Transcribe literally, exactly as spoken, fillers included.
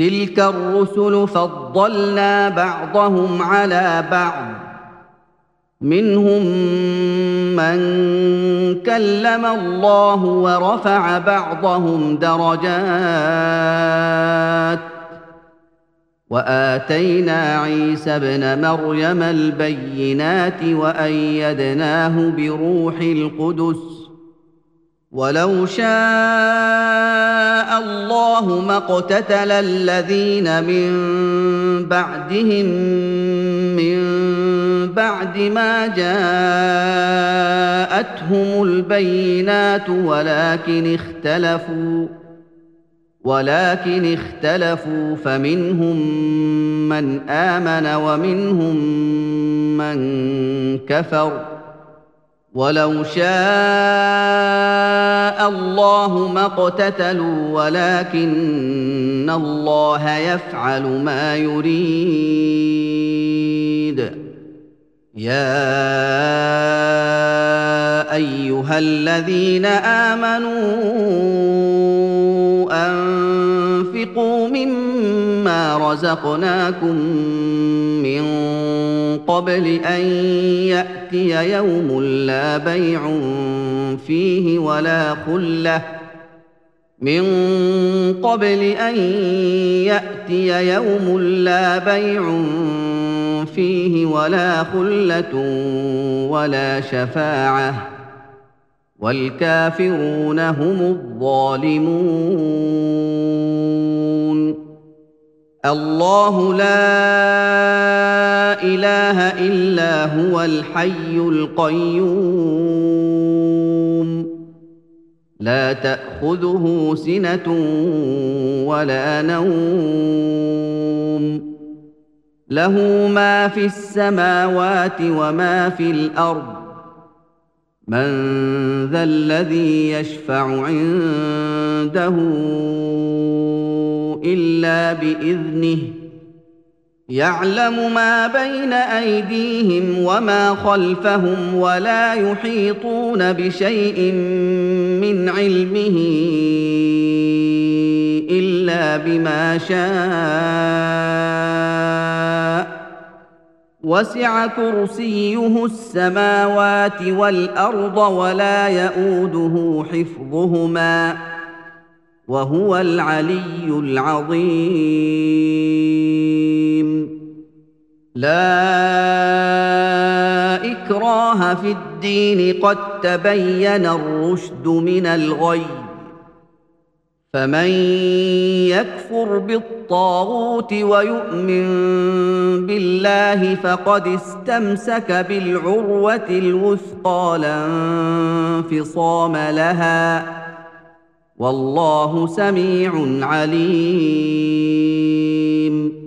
تلك الرسل فضلنا بعضهم على بعض منهم من كلم الله ورفع بعضهم درجات وآتينا عيسى ابن مريم البينات وأيدناه بروح القدس ولو شاء الله ما اقتتل الذين من بعدهم من بعد ما جاءتهم البينات ولكن اختلفوا ولكن اختلفوا فمنهم من آمن ومنهم من كفر ولو شاء الله ما اقتتلوا ولكن الله يفعل ما يريد يا أيها الذين آمنوا أنفقوا مما رزقناكم من قبل أن يأتي يوم لا بيع فيه ولا خلة من قبل أن يأتي يوم لا بيع فيه ولا خلة ولا شفاعة والكافرون هم الظالمون الله لا إله إلا هو الحي القيوم لا تأخذه سنة ولا نوم له ما في السماوات وما في الأرض من ذا الذي يشفع عنده إلا بإذنه يعلم ما بين أيديهم وما خلفهم ولا يحيطون بشيء من علمه إلا بما شاء وسع كرسيه السماوات والأرض ولا يئوده حفظهما وهو العلي العظيم لا إكراه في الدين قد تبين الرشد من الغي فمن يكفر بالطاغوت ويؤمن بالله فقد استمسك بالعروة الوثقى لا انفصام لها والله سميع عليم